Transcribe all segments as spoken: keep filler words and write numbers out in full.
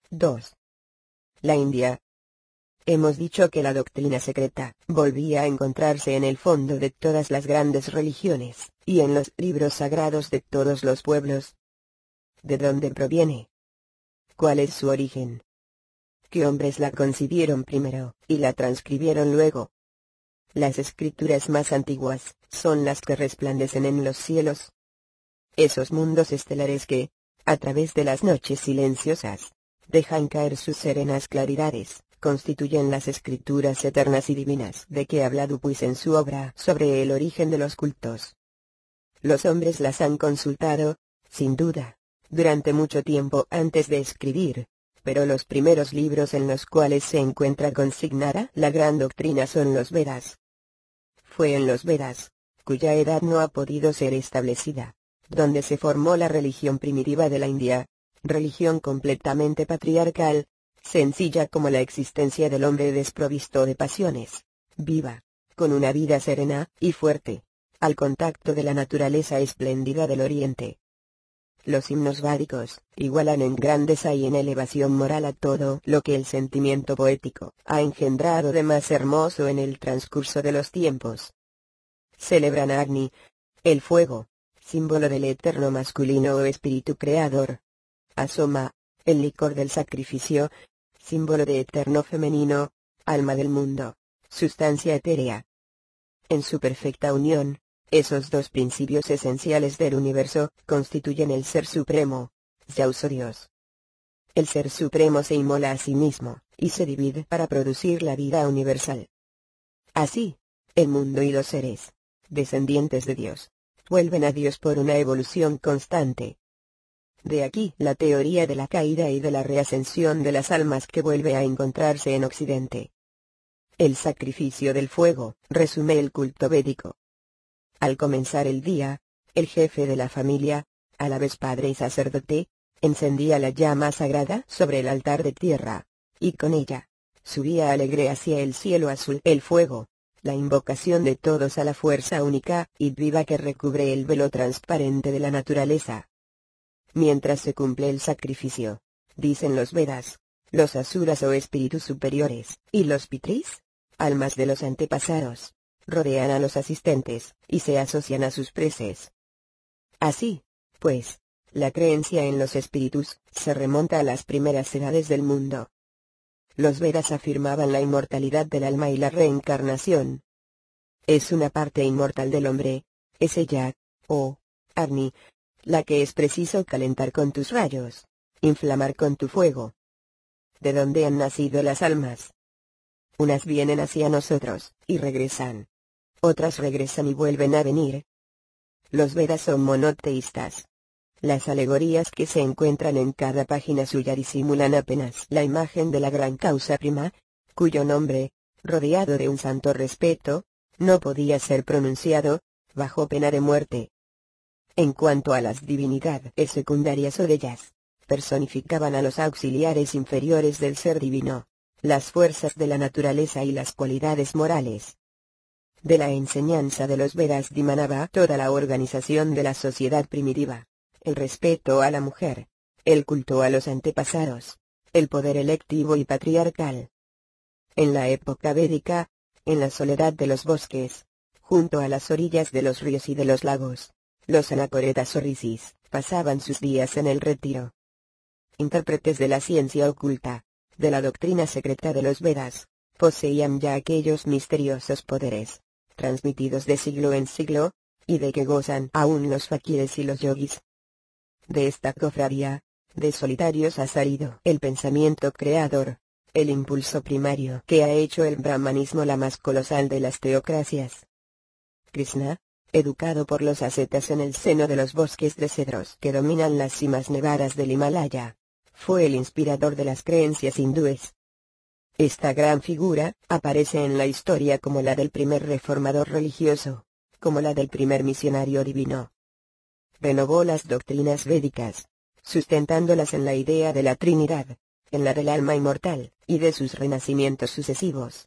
dos. La India. Hemos dicho que la doctrina secreta volvía a encontrarse en el fondo de todas las grandes religiones, y en los libros sagrados de todos los pueblos. ¿De dónde proviene? ¿Cuál es su origen? ¿Qué hombres la concibieron primero, y la transcribieron luego? Las escrituras más antiguas son las que resplandecen en los cielos. Esos mundos estelares que, a través de las noches silenciosas, dejan caer sus serenas claridades, constituyen las escrituras eternas y divinas de que habla Dupuis en su obra sobre el origen de los cultos. Los hombres las han consultado, sin duda, durante mucho tiempo antes de escribir, pero los primeros libros en los cuales se encuentra consignada la gran doctrina son los Vedas. Fue en los Vedas, cuya edad no ha podido ser establecida, donde se formó la religión primitiva de la India, religión completamente patriarcal, sencilla como la existencia del hombre desprovisto de pasiones, viva, con una vida serena y fuerte, al contacto de la naturaleza espléndida del Oriente. Los himnos vádicos igualan en grandeza y en elevación moral a todo lo que el sentimiento poético ha engendrado de más hermoso en el transcurso de los tiempos. Celebran a Agni, el fuego, símbolo del eterno masculino o espíritu creador. A Soma, el licor del sacrificio, símbolo de eterno femenino, alma del mundo, sustancia etérea. En su perfecta unión, esos dos principios esenciales del universo constituyen el Ser Supremo, Zeus o Dios. El Ser Supremo se inmola a sí mismo, y se divide para producir la vida universal. Así, el mundo y los seres, descendientes de Dios, vuelven a Dios por una evolución constante. De aquí la teoría de la caída y de la reascensión de las almas que vuelve a encontrarse en Occidente. El sacrificio del fuego resume el culto védico. Al comenzar el día, el jefe de la familia, a la vez padre y sacerdote, encendía la llama sagrada sobre el altar de tierra, y con ella, subía alegre hacia el cielo azul el fuego, la invocación de todos a la fuerza única y viva que recubre el velo transparente de la naturaleza. Mientras se cumple el sacrificio, dicen los Vedas, los asuras o espíritus superiores, y los pitris, almas de los antepasados, rodean a los asistentes, y se asocian a sus preces. Así, pues, la creencia en los espíritus se remonta a las primeras edades del mundo. Los Vedas afirmaban la inmortalidad del alma y la reencarnación. Es una parte inmortal del hombre, es ella, oh, Agni, la que es preciso calentar con tus rayos, inflamar con tu fuego. ¿De dónde han nacido las almas? Unas vienen hacia nosotros, y regresan. Otras regresan y vuelven a venir. Los Vedas son monoteístas. Las alegorías que se encuentran en cada página suya disimulan apenas la imagen de la gran causa prima, cuyo nombre, rodeado de un santo respeto, no podía ser pronunciado, bajo pena de muerte. En cuanto a las divinidades secundarias o de ellas, personificaban a los auxiliares inferiores del ser divino, las fuerzas de la naturaleza y las cualidades morales. De la enseñanza de los Vedas dimanaba toda la organización de la sociedad primitiva, el respeto a la mujer, el culto a los antepasados, el poder electivo y patriarcal. En la época védica, en la soledad de los bosques, junto a las orillas de los ríos y de los lagos, los anacoretas o rishis pasaban sus días en el retiro. Intérpretes de la ciencia oculta, de la doctrina secreta de los Vedas, poseían ya aquellos misteriosos poderes, transmitidos de siglo en siglo, y de que gozan aún los fakires y los yogis. De esta cofradía, de solitarios ha salido el pensamiento creador, el impulso primario que ha hecho el brahmanismo la más colosal de las teocracias. Krishna, educado por los ascetas en el seno de los bosques de cedros que dominan las cimas nevadas del Himalaya, fue el inspirador de las creencias hindúes. Esta gran figura aparece en la historia como la del primer reformador religioso, como la del primer misionario divino. Renovó las doctrinas védicas, sustentándolas en la idea de la Trinidad, en la del alma inmortal, y de sus renacimientos sucesivos.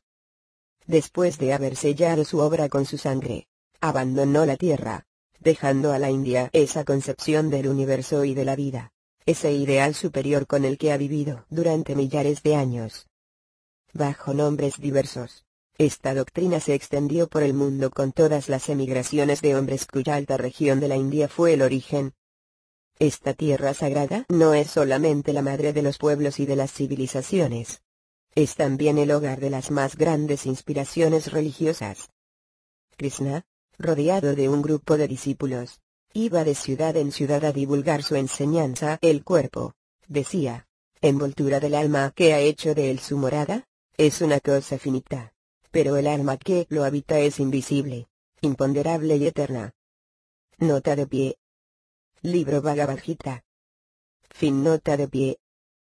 Después de haber sellado su obra con su sangre, abandonó la tierra, dejando a la India esa concepción del universo y de la vida, ese ideal superior con el que ha vivido durante millares de años. Bajo nombres diversos, esta doctrina se extendió por el mundo con todas las emigraciones de hombres cuya alta región de la India fue el origen. Esta tierra sagrada no es solamente la madre de los pueblos y de las civilizaciones. Es también el hogar de las más grandes inspiraciones religiosas. Krishna, rodeado de un grupo de discípulos, iba de ciudad en ciudad a divulgar su enseñanza. El cuerpo, decía, envoltura del alma que ha hecho de él su morada, es una cosa finita. Pero el alma que lo habita es invisible, imponderable y eterna. Nota de pie. Libro Bhagavad Gita. Fin. Nota de pie.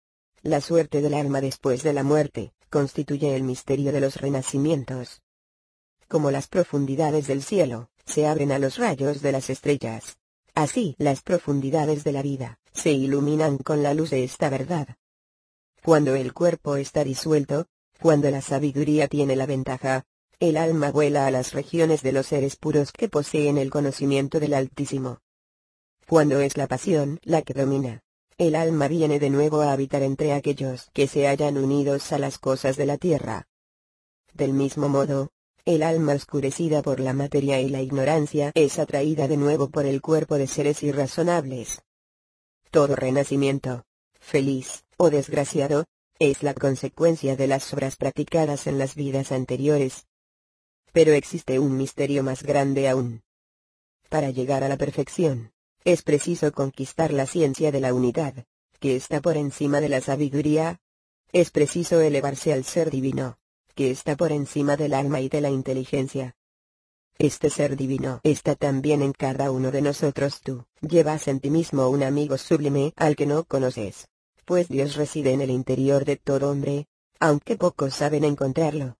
La suerte del alma después de la muerte, constituye el misterio de los renacimientos. Como las profundidades del cielo, se abren a los rayos de las estrellas. Así las profundidades de la vida, se iluminan con la luz de esta verdad. Cuando el cuerpo está disuelto, cuando la sabiduría tiene la ventaja, el alma vuela a las regiones de los seres puros que poseen el conocimiento del Altísimo. Cuando es la pasión la que domina, el alma viene de nuevo a habitar entre aquellos que se hallan unidos a las cosas de la tierra. Del mismo modo, el alma oscurecida por la materia y la ignorancia es atraída de nuevo por el cuerpo de seres irrazonables. Todo renacimiento, feliz o desgraciado, es la consecuencia de las obras practicadas en las vidas anteriores. Pero existe un misterio más grande aún. Para llegar a la perfección, es preciso conquistar la ciencia de la unidad, que está por encima de la sabiduría. Es preciso elevarse al ser divino, que está por encima del alma y de la inteligencia. Este ser divino está también en cada uno de nosotros. Tú llevas en ti mismo un amigo sublime al que no conoces, pues Dios reside en el interior de todo hombre, aunque pocos saben encontrarlo.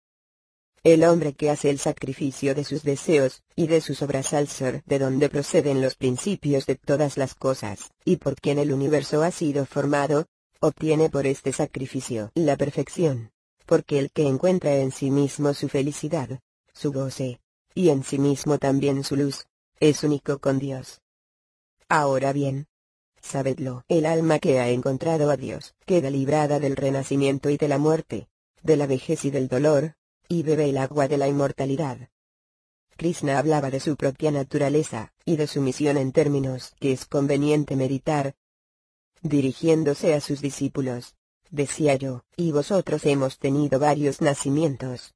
El hombre que hace el sacrificio de sus deseos, y de sus obras al ser de donde proceden los principios de todas las cosas, y por quien el universo ha sido formado, obtiene por este sacrificio la perfección, porque el que encuentra en sí mismo su felicidad, su goce, y en sí mismo también su luz, es único con Dios. Ahora bien, sabedlo, el alma que ha encontrado a Dios queda librada del renacimiento y de la muerte, de la vejez y del dolor, y bebe el agua de la inmortalidad. Krishna hablaba de su propia naturaleza, y de su misión en términos que es conveniente meditar. Dirigiéndose a sus discípulos, decía yo, y vosotros hemos tenido varios nacimientos.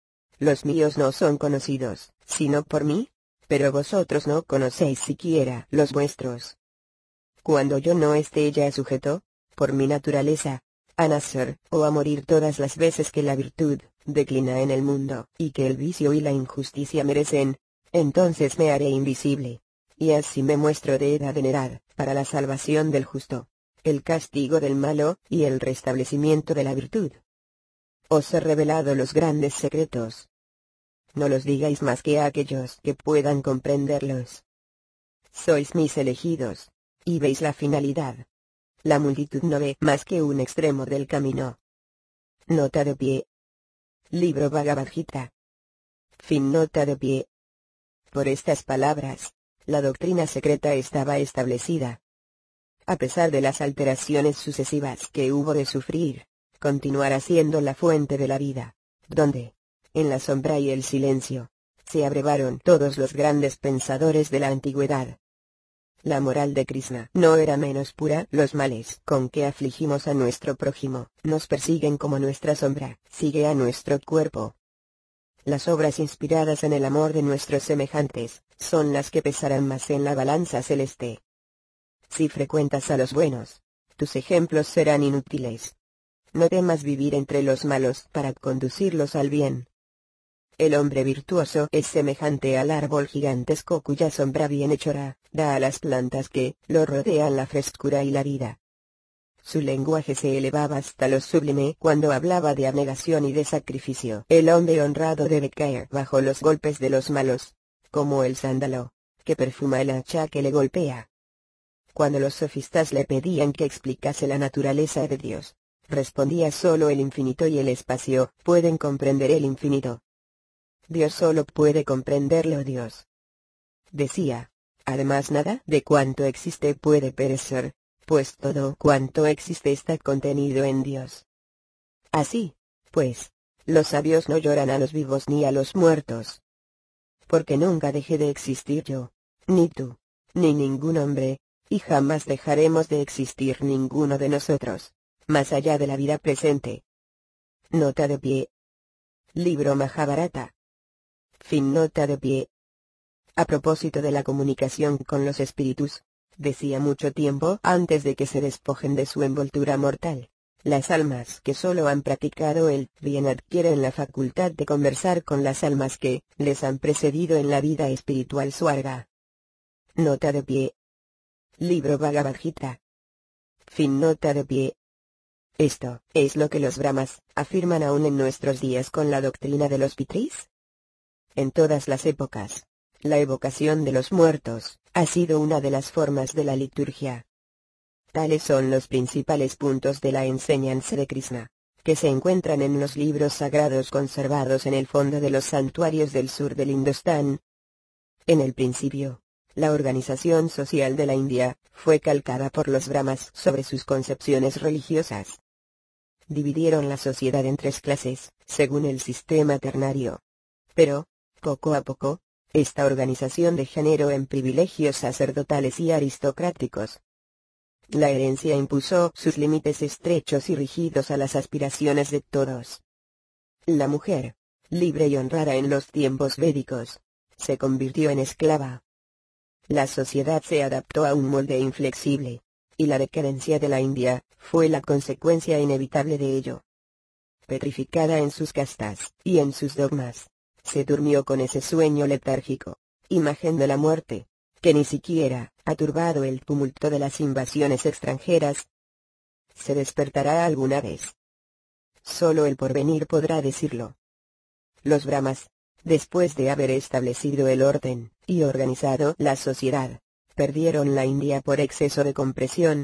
Los míos no son conocidos, sino por mí, pero vosotros no conocéis siquiera los vuestros. Cuando yo no esté ya sujeto, por mi naturaleza, a nacer o a morir todas las veces que la virtud declina en el mundo, y que el vicio y la injusticia merecen, entonces me haré invisible, y así me muestro de edad en edad, para la salvación del justo, el castigo del malo y el restablecimiento de la virtud. Os he revelado los grandes secretos. No los digáis más que a aquellos que puedan comprenderlos. Sois mis elegidos, y veis la finalidad. La multitud no ve más que un extremo del camino. Nota de pie. Libro Bhagavad Gita. Fin. Nota de pie. Por estas palabras, la doctrina secreta estaba establecida. A pesar de las alteraciones sucesivas que hubo de sufrir, continuará siendo la fuente de la vida, donde, en la sombra y el silencio, se abrevaron todos los grandes pensadores de la antigüedad. La moral de Krishna no era menos pura. Los males con que afligimos a nuestro prójimo nos persiguen como nuestra sombra sigue a nuestro cuerpo. Las obras inspiradas en el amor de nuestros semejantes son las que pesarán más en la balanza celeste. Si frecuentas a los buenos, tus ejemplos serán inútiles. No temas vivir entre los malos para conducirlos al bien. El hombre virtuoso es semejante al árbol gigantesco cuya sombra bienhechora da a las plantas que lo rodean la frescura y la vida. Su lenguaje se elevaba hasta lo sublime cuando hablaba de abnegación y de sacrificio. El hombre honrado debe caer bajo los golpes de los malos, como el sándalo, que perfuma el hacha que le golpea. Cuando los sofistas le pedían que explicase la naturaleza de Dios, respondía: solo el infinito y el espacio pueden comprender el infinito. Dios solo puede comprenderlo Dios. Decía, además nada de cuanto existe puede perecer, pues todo cuanto existe está contenido en Dios. Así, pues, los sabios no lloran a los vivos ni a los muertos. Porque nunca dejé de existir yo, ni tú, ni ningún hombre, y jamás dejaremos de existir ninguno de nosotros, más allá de la vida presente. Nota de pie. Libro Mahabharata. Fin nota de pie. A propósito de la comunicación con los espíritus, decía mucho tiempo antes de que se despojen de su envoltura mortal, las almas que solo han practicado el bien adquieren la facultad de conversar con las almas que les han precedido en la vida espiritual Swarga. Nota de pie. Libro Bhagavad Gita. Fin nota de pie. Esto es lo que los Brahmas afirman aún en nuestros días con la doctrina de los Pitris. En todas las épocas, la evocación de los muertos ha sido una de las formas de la liturgia. Tales son los principales puntos de la enseñanza de Krishna, que se encuentran en los libros sagrados conservados en el fondo de los santuarios del sur del Indostán. En el principio, la organización social de la India fue calcada por los Brahmas sobre sus concepciones religiosas. Dividieron la sociedad en tres clases, según el sistema ternario. Pero, poco a poco, esta organización degeneró en privilegios sacerdotales y aristocráticos. La herencia impuso sus límites estrechos y rígidos a las aspiraciones de todos. La mujer, libre y honrada en los tiempos védicos, se convirtió en esclava. La sociedad se adaptó a un molde inflexible, y la decadencia de la India fue la consecuencia inevitable de ello. Petrificada en sus castas y en sus dogmas, se durmió con ese sueño letárgico, imagen de la muerte, que ni siquiera ha turbado el tumulto de las invasiones extranjeras. ¿Se despertará alguna vez? Solo el porvenir podrá decirlo. Los Brahmas, después de haber establecido el orden y organizado la sociedad, perdieron la India por exceso de compresión.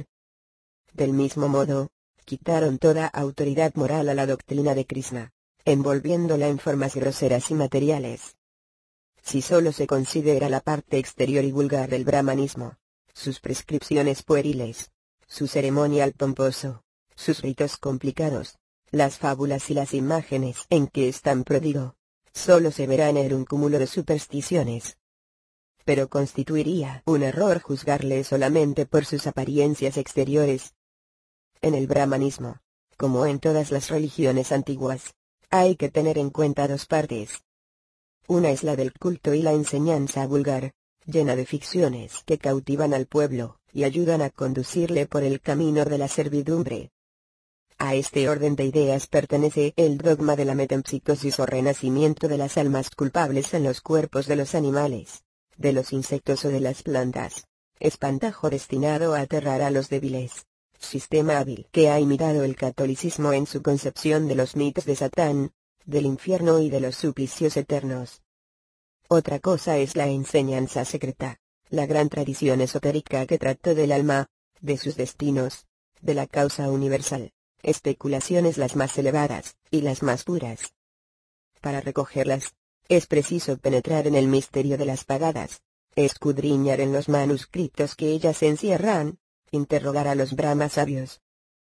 Del mismo modo, quitaron toda autoridad moral a la doctrina de Krishna, envolviéndola en formas groseras y materiales. Si solo se considera la parte exterior y vulgar del brahmanismo, sus prescripciones pueriles, su ceremonial pomposo, sus ritos complicados, las fábulas y las imágenes en que están pródigo, solo se verán en un cúmulo de supersticiones. Pero constituiría un error juzgarle solamente por sus apariencias exteriores. En el brahmanismo, como en todas las religiones antiguas, hay que tener en cuenta dos partes. Una es la del culto y la enseñanza vulgar, llena de ficciones que cautivan al pueblo, y ayudan a conducirle por el camino de la servidumbre. A este orden de ideas pertenece el dogma de la metempsicosis o renacimiento de las almas culpables en los cuerpos de los animales, de los insectos o de las plantas, espantajo destinado a aterrar a los débiles, sistema hábil que ha imitado el catolicismo en su concepción de los mitos de Satán, del infierno y de los suplicios eternos. Otra cosa es la enseñanza secreta, la gran tradición esotérica que trató del alma, de sus destinos, de la causa universal, especulaciones las más elevadas, y las más puras. Para recogerlas, es preciso penetrar en el misterio de las pagadas, escudriñar en los manuscritos que ellas encierran, interrogar a los brahmas sabios.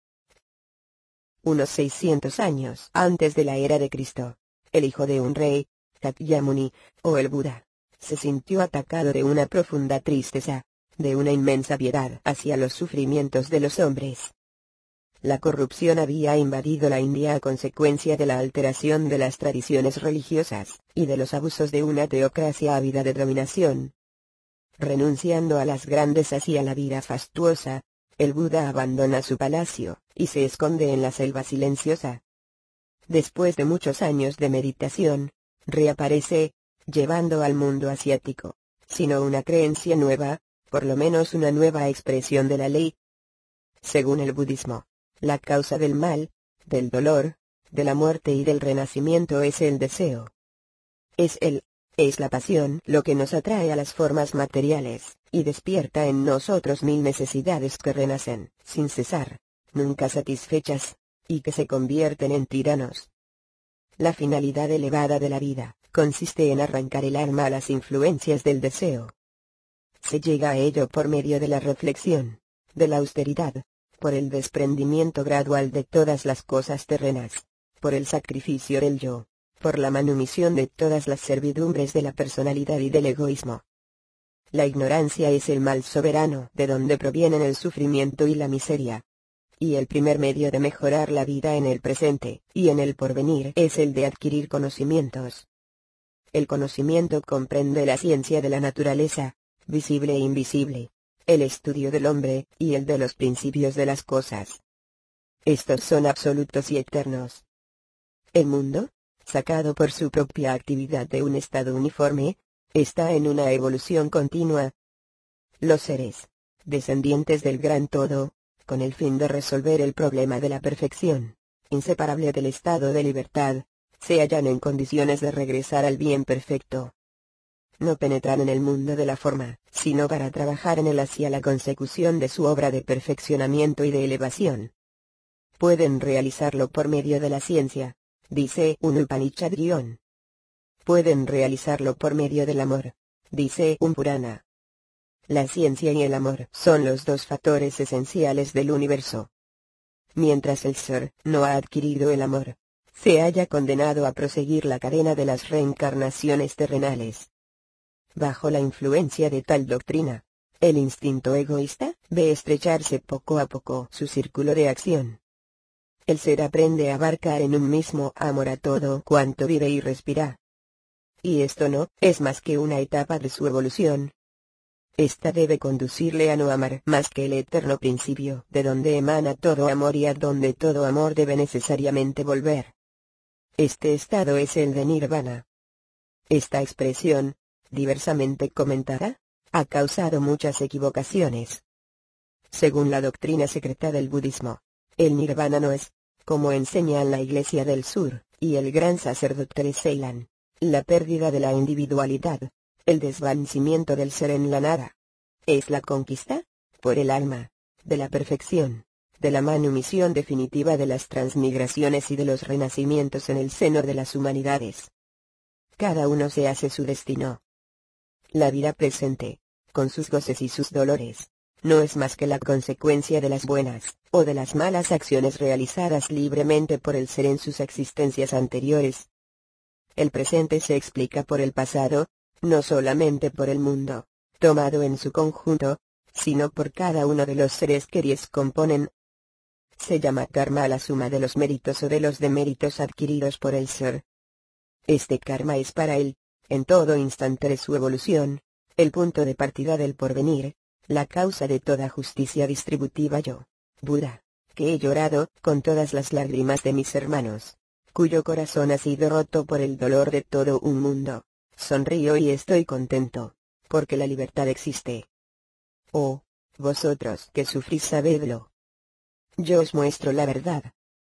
Unos seiscientos años antes de la era de Cristo, el hijo de un rey, Shakyamuni, o el Buda, se sintió atacado de una profunda tristeza, de una inmensa piedad hacia los sufrimientos de los hombres. La corrupción había invadido la India a consecuencia de la alteración de las tradiciones religiosas, y de los abusos de una teocracia ávida de dominación. Renunciando a las grandezas y a la vida fastuosa, el Buda abandona su palacio, y se esconde en la selva silenciosa. Después de muchos años de meditación, reaparece, llevando al mundo asiático, sino una creencia nueva, por lo menos una nueva expresión de la ley. Según el budismo, la causa del mal, del dolor, de la muerte y del renacimiento es el deseo. Es el, es la pasión lo que nos atrae a las formas materiales, y despierta en nosotros mil necesidades que renacen, sin cesar, nunca satisfechas, y que se convierten en tiranos. La finalidad elevada de la vida, consiste en arrancar el alma a las influencias del deseo. Se llega a ello por medio de la reflexión, de la austeridad, por el desprendimiento gradual de todas las cosas terrenas, por el sacrificio del yo, por la manumisión de todas las servidumbres de la personalidad y del egoísmo. La ignorancia es el mal soberano de donde provienen el sufrimiento y la miseria. Y el primer medio de mejorar la vida en el presente y en el porvenir es el de adquirir conocimientos. El conocimiento comprende la ciencia de la naturaleza, visible e invisible, el estudio del hombre y el de los principios de las cosas. Estos son absolutos y eternos. El mundo, sacado por su propia actividad de un estado uniforme, está en una evolución continua. Los seres, descendientes del gran todo, con el fin de resolver el problema de la perfección, inseparable del estado de libertad, se hallan en condiciones de regresar al bien perfecto. No penetran en el mundo de la forma, sino para trabajar en él hacia la consecución de su obra de perfeccionamiento y de elevación. Pueden realizarlo por medio de la ciencia, dice un Upanishad-guión. Pueden realizarlo por medio del amor, dice un Purana. La ciencia y el amor son los dos factores esenciales del universo. Mientras el ser no ha adquirido el amor, se halla condenado a proseguir la cadena de las reencarnaciones terrenales. Bajo la influencia de tal doctrina, el instinto egoísta ve estrecharse poco a poco su círculo de acción. El ser aprende a abarcar en un mismo amor a todo cuanto vive y respira. Y esto no es más que una etapa de su evolución. Esta debe conducirle a no amar más que el eterno principio de donde emana todo amor y a donde todo amor debe necesariamente volver. Este estado es el de Nirvana. Esta expresión, diversamente comentada, ha causado muchas equivocaciones. Según la doctrina secreta del budismo, el Nirvana no es, como enseñan la Iglesia del Sur y el gran sacerdote de Ceilán, la pérdida de la individualidad, el desvanecimiento del ser en la nada. Es la conquista, por el alma, de la perfección, de la manumisión definitiva de las transmigraciones y de los renacimientos en el seno de las humanidades. Cada uno se hace su destino. La vida presente, con sus goces y sus dolores, no es más que la consecuencia de las buenas, o de las malas acciones realizadas libremente por el ser en sus existencias anteriores. El presente se explica por el pasado, no solamente por el mundo, tomado en su conjunto, sino por cada uno de los seres que diez componen. Se llama karma a la suma de los méritos o de los deméritos adquiridos por el ser. Este karma es para él, en todo instante de su evolución, el punto de partida del porvenir, la causa de toda justicia distributiva. Yo, Buda, que he llorado con todas las lágrimas de mis hermanos, cuyo corazón ha sido roto por el dolor de todo un mundo, sonrío y estoy contento, porque la libertad existe. Oh, vosotros que sufrís sabedlo. Yo os muestro la verdad.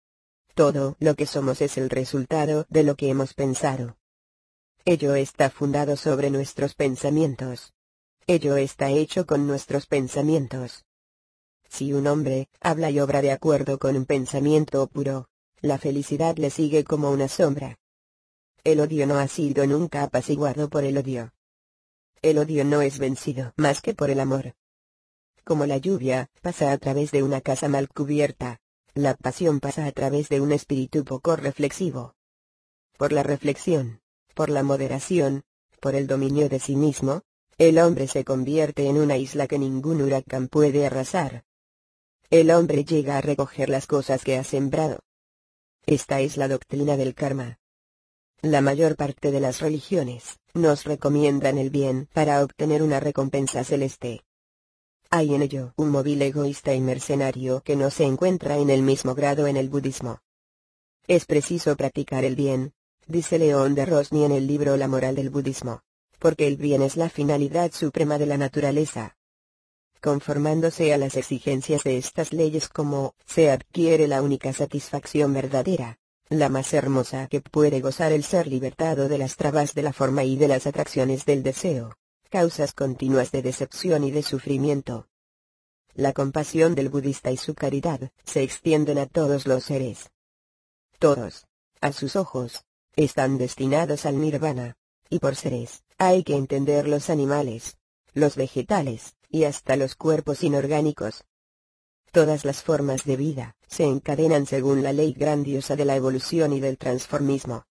Todo lo que somos es el resultado de lo que hemos pensado. Ello está fundado sobre nuestros pensamientos. Ello está hecho con nuestros pensamientos. Si un hombre habla y obra de acuerdo con un pensamiento puro, la felicidad le sigue como una sombra. El odio no ha sido nunca apaciguado por el odio. El odio no es vencido más que por el amor. Como la lluvia pasa a través de una casa mal cubierta, la pasión pasa a través de un espíritu poco reflexivo. Por la reflexión, por la moderación, por el dominio de sí mismo, el hombre se convierte en una isla que ningún huracán puede arrasar. El hombre llega a recoger las cosas que ha sembrado. Esta es la doctrina del karma. La mayor parte de las religiones nos recomiendan el bien para obtener una recompensa celeste. Hay en ello un móvil egoísta y mercenario que no se encuentra en el mismo grado en el budismo. Es preciso practicar el bien, dice León de Rosny en el libro La moral del budismo, porque el bien es la finalidad suprema de la naturaleza. Conformándose a las exigencias de estas leyes como se adquiere la única satisfacción verdadera, la más hermosa que puede gozar el ser libertado de las trabas de la forma y de las atracciones del deseo, causas continuas de decepción y de sufrimiento. La compasión del budista y su caridad se extienden a todos los seres. Todos, a sus ojos, están destinados al nirvana, y por seres, hay que entender los animales, los vegetales, y hasta los cuerpos inorgánicos. Todas las formas de vida se encadenan según la ley grandiosa de la evolución y del transformismo.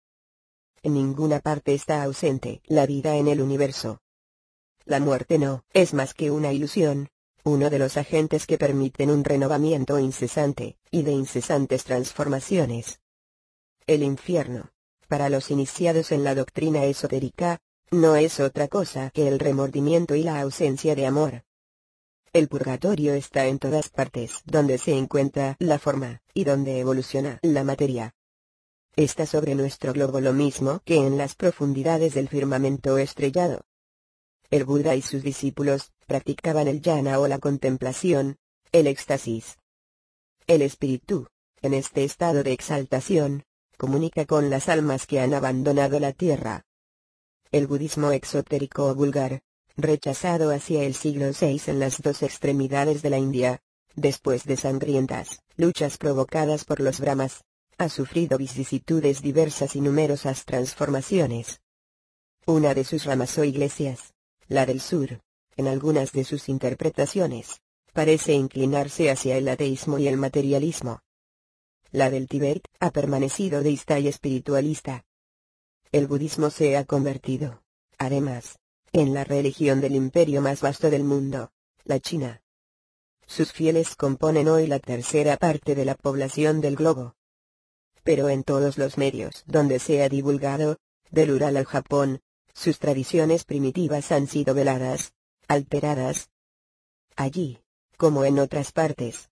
En ninguna parte está ausente la vida en el universo. La muerte no es más que una ilusión, uno de los agentes que permiten un renovamiento incesante, y de incesantes transformaciones. El infierno, para los iniciados en la doctrina esotérica, no es otra cosa que el remordimiento y la ausencia de amor. El purgatorio está en todas partes donde se encuentra la forma, y donde evoluciona la materia. Está sobre nuestro globo lo mismo que en las profundidades del firmamento estrellado. El Buda y sus discípulos practicaban el jhana o la contemplación, el éxtasis. El espíritu, en este estado de exaltación, comunica con las almas que han abandonado la tierra. El budismo exotérico o vulgar, rechazado hacia el siglo seis en las dos extremidades de la India, después de sangrientas luchas provocadas por los brahmas, ha sufrido vicisitudes diversas y numerosas transformaciones. Una de sus ramas o iglesias, la del sur, en algunas de sus interpretaciones, parece inclinarse hacia el ateísmo y el materialismo. La del Tíbet ha permanecido deísta y espiritualista. El budismo se ha convertido, además, en la religión del imperio más vasto del mundo, la China. Sus fieles componen hoy la tercera parte de la población del globo. Pero en todos los medios donde se ha divulgado, del Ural al Japón, sus tradiciones primitivas han sido veladas, alteradas. Allí, como en otras partes,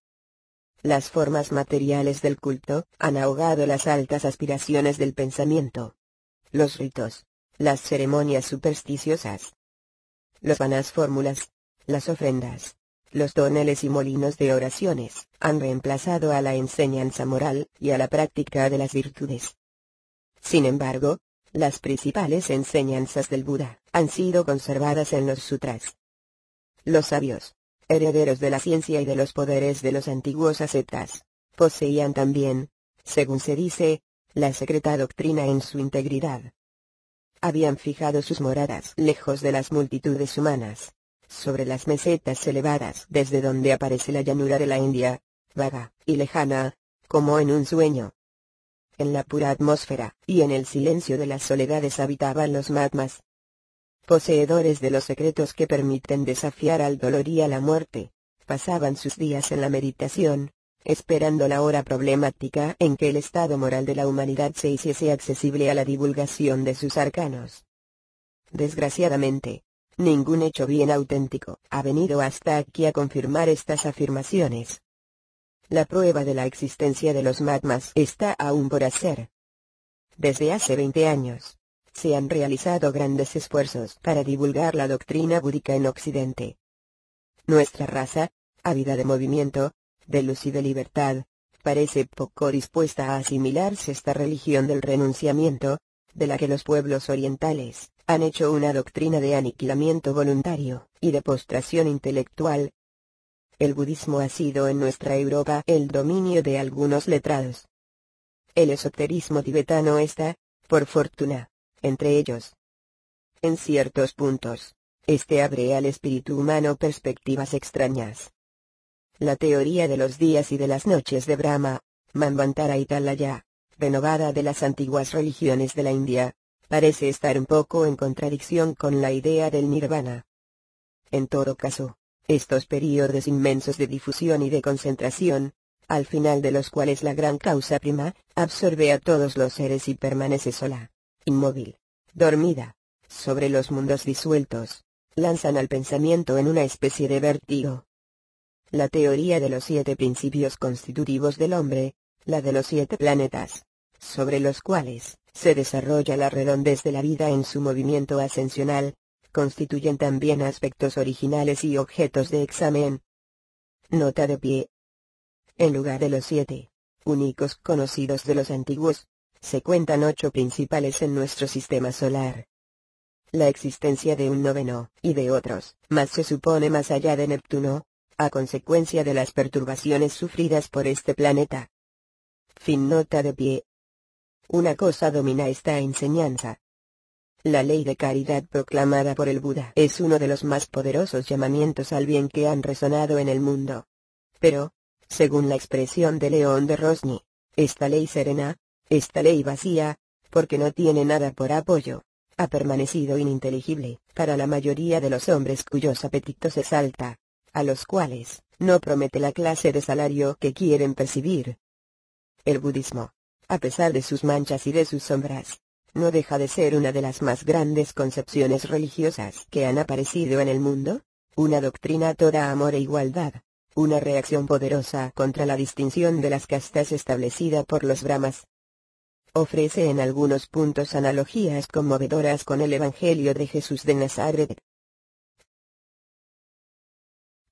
las formas materiales del culto han ahogado las altas aspiraciones del pensamiento. Los ritos, las ceremonias supersticiosas, las vanas fórmulas, las ofrendas, los toneles y molinos de oraciones, han reemplazado a la enseñanza moral y a la práctica de las virtudes. Sin embargo, las principales enseñanzas del Buda han sido conservadas en los sutras. Los sabios, herederos de la ciencia y de los poderes de los antiguos ascetas, poseían también, según se dice, la secreta doctrina en su integridad. Habían fijado sus moradas lejos de las multitudes humanas, sobre las mesetas elevadas desde donde aparece la llanura de la India, vaga y lejana, como en un sueño. En la pura atmósfera y en el silencio de las soledades habitaban los Mahatmas, poseedores de los secretos que permiten desafiar al dolor y a la muerte. Pasaban sus días en la meditación, esperando la hora problemática en que el estado moral de la humanidad se hiciese accesible a la divulgación de sus arcanos. Desgraciadamente, ningún hecho bien auténtico ha venido hasta aquí a confirmar estas afirmaciones. La prueba de la existencia de los Mahatmas está aún por hacer. Desde hace veinte años, se han realizado grandes esfuerzos para divulgar la doctrina búdica en Occidente. Nuestra raza, ávida de movimiento, de luz y de libertad, parece poco dispuesta a asimilarse esta religión del renunciamiento, de la que los pueblos orientales han hecho una doctrina de aniquilamiento voluntario y de postración intelectual. El budismo ha sido en nuestra Europa el dominio de algunos letrados. El esoterismo tibetano está, por fortuna, entre ellos. En ciertos puntos, este abre al espíritu humano perspectivas extrañas. La teoría de los días y de las noches de Brahma, Manvantara y Talaya, renovada de las antiguas religiones de la India, parece estar un poco en contradicción con la idea del nirvana. En todo caso, estos períodos inmensos de difusión y de concentración, al final de los cuales la gran causa prima, absorbe a todos los seres y permanece sola, inmóvil, dormida, sobre los mundos disueltos, lanzan al pensamiento en una especie de vértigo. La teoría de los siete principios constitutivos del hombre, la de los siete planetas, sobre los cuales se desarrolla la redondez de la vida en su movimiento ascensional, constituyen también aspectos originales y objetos de examen. Nota de pie. En lugar de los siete únicos conocidos de los antiguos, se cuentan ocho principales en nuestro sistema solar. La existencia de un noveno, y de otros, más se supone más allá de Neptuno, a consecuencia de las perturbaciones sufridas por este planeta. Fin nota de pie. Una cosa domina esta enseñanza. La ley de caridad proclamada por el Buda es uno de los más poderosos llamamientos al bien que han resonado en el mundo. Pero, según la expresión de León de Rosny, esta ley serena, esta ley vacía, porque no tiene nada por apoyo, ha permanecido ininteligible para la mayoría de los hombres cuyos apetitos se salta, a los cuales no promete la clase de salario que quieren percibir. El budismo, a pesar de sus manchas y de sus sombras, no deja de ser una de las más grandes concepciones religiosas que han aparecido en el mundo, una doctrina toda amor e igualdad, una reacción poderosa contra la distinción de las castas establecida por los brahmas. Ofrece en algunos puntos analogías conmovedoras con el Evangelio de Jesús de Nazaret,